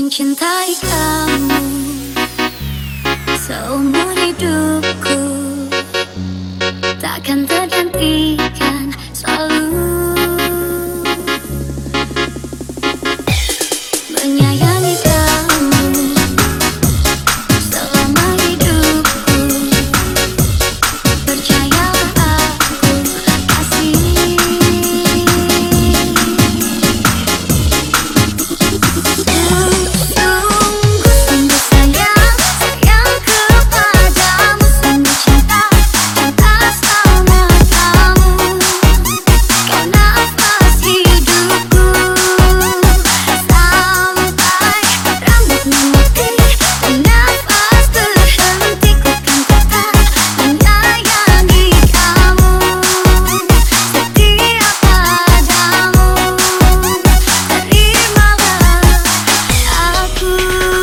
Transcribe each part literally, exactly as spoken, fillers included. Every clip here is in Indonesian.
mencintai kamu seumur hidupku, takkan tergantikan, selalu menyayangi kamu selama hidupku. Percayalah aku kasih. Sungguh-sungguh sayang, sayang kepadamu, sungguh cinta, cinta sama kamu. Kau nafas hidupku, sampai rambut memutih dan nafas berhenti. Ku kan tetap menyayangi kamu, setia padamu. Terimalah aku.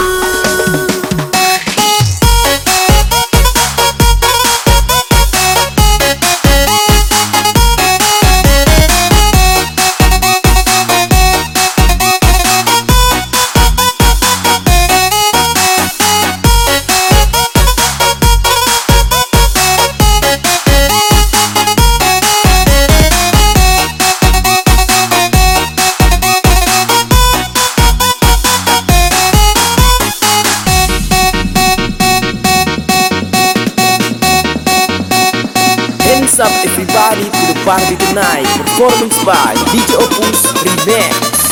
Hands up everybody to the party tonight. Performance by D J Opus Remix.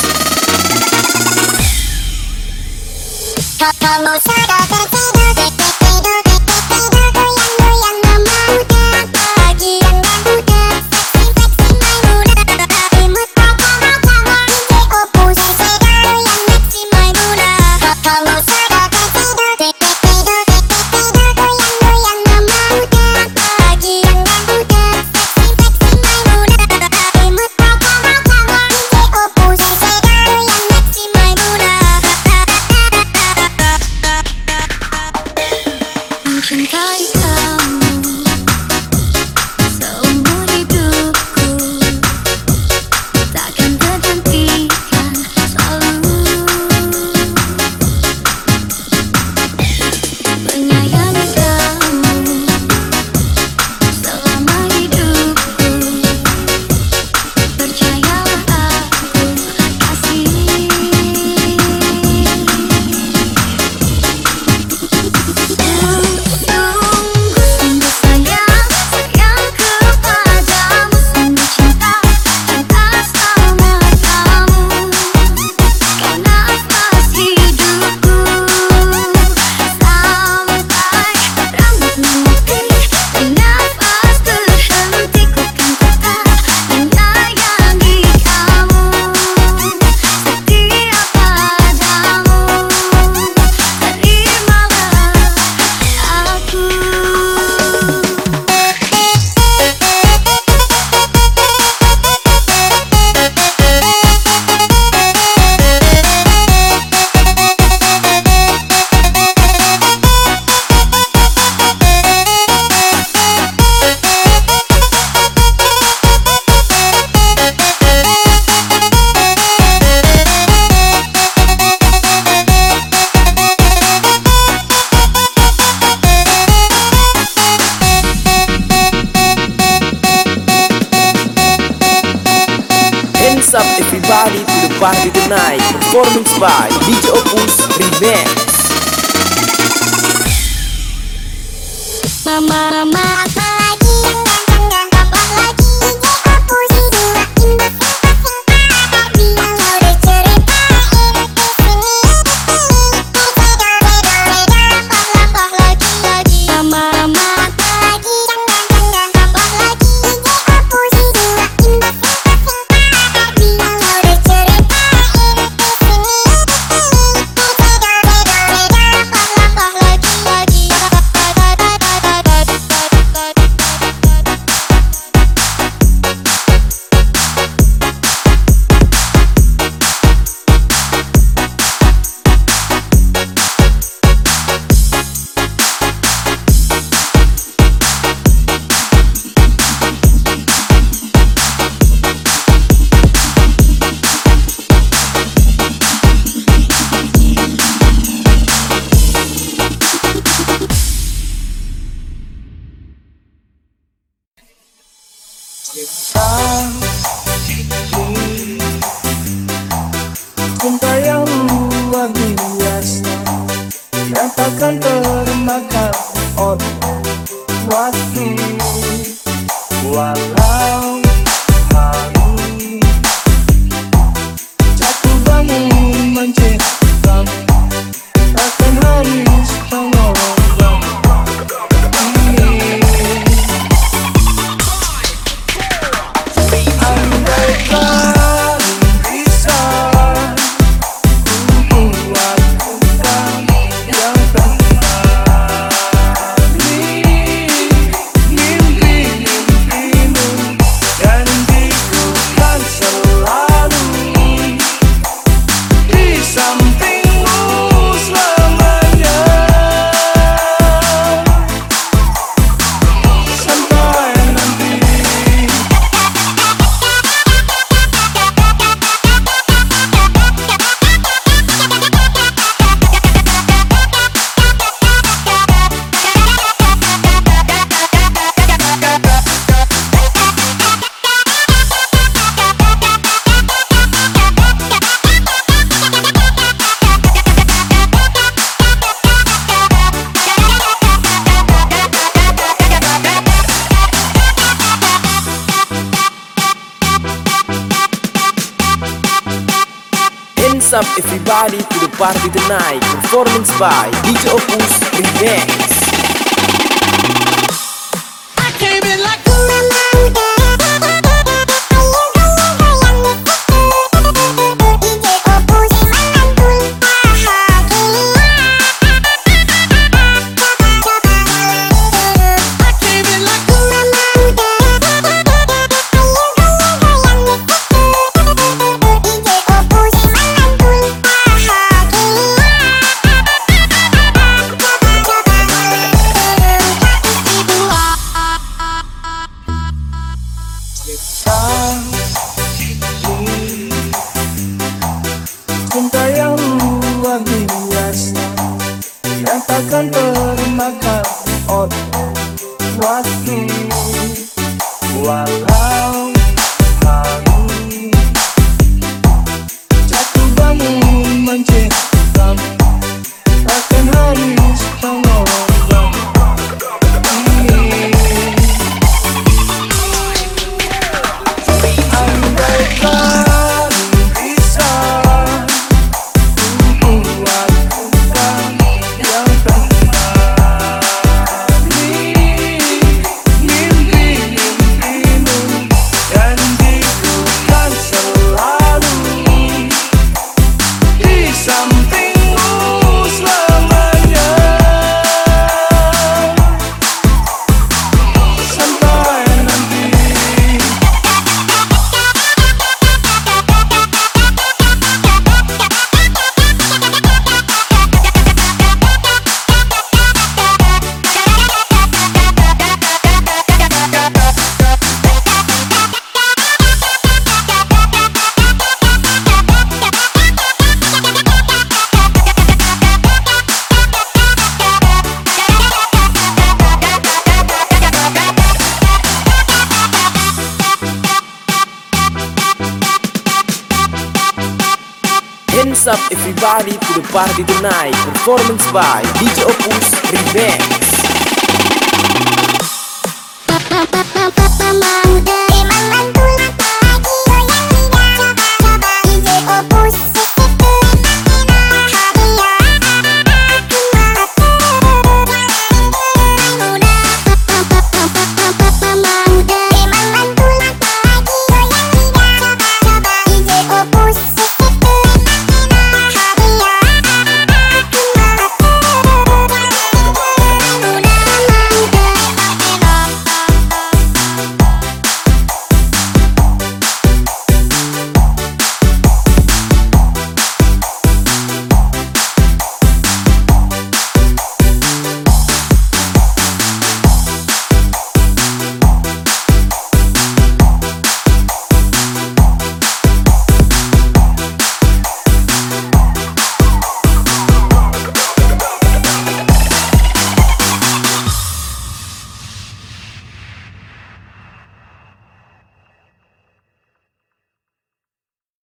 Kamu sudah tertidur, tertidur, tertidur, goyang-goyang memuda, pagi yang muda, seksi-seksi Maimunah, imut macam-macam D J Opus, goyang seksi Maimunah. Kamu sudah tertidur, tertidur, tertidur, goyang-goyang memuda, pagi yang muda, seksi-seksi Maimunah, imut macam-macam D J Opus, goyang seksi Maimunah. Mencintai kamu seumur hidupku, takkan tergantikan, selalu menyayangi kamu selama hidupku. Percayalah aku kasih. Sungguh-sungguh sayang, sayang kepadamu, sungguh cinta, cinta sama kamu. Kau nafas hidupku, sampai rambut memutih dan nafas berhenti. Ku kan tetap menyayangi kamu, setia padamu. Terimalah aku. Hands up everybody to the party tonight. Performance by D J Opus Remix. Mama, mama, apa lagi yang ganteng, apa lagi D J Opus, duain bersinta-sinta, bilang lo udah ceritain di sini. Beda-beda-beda, apa lagi lagi. Mama, mama, apa lagi yang ganteng, apa lagi D J Opus, duain bersinta-sinta, bilang lo udah ceritain di sini. Beda-beda-beda, apa lagi lagi. cinta yang luar biasa yang takkan termakan oleh waktu. Walau hari jatuh bangun menciptamu, takkan harus mengorban ini. Andaikan bisa ku buat bukan yang kembali mimpi-mimpimu, janjiku kan selalu di sampingmu selamanya. Sampai nanti Hands up everybody to the party tonight. Performance by D J Opus Remix. I came in like Kuma Muda. D J Opus memantul bahagia. I came in like Kuma Muda. D J Opus memantul cinta yang luar biasa yang takkan termakan oleh waktu. Walau hari jatuh bangun menciptamu, takkan harus mengorban ini. Andaikan bisa ku buat bukan yang kembali mimpi-mimpimu, janjiku kan selalu di sampingmu selamanya. Sampai nanti Hands up everybody to the party tonight. Performance by D J Opus Remix. Mama Muda.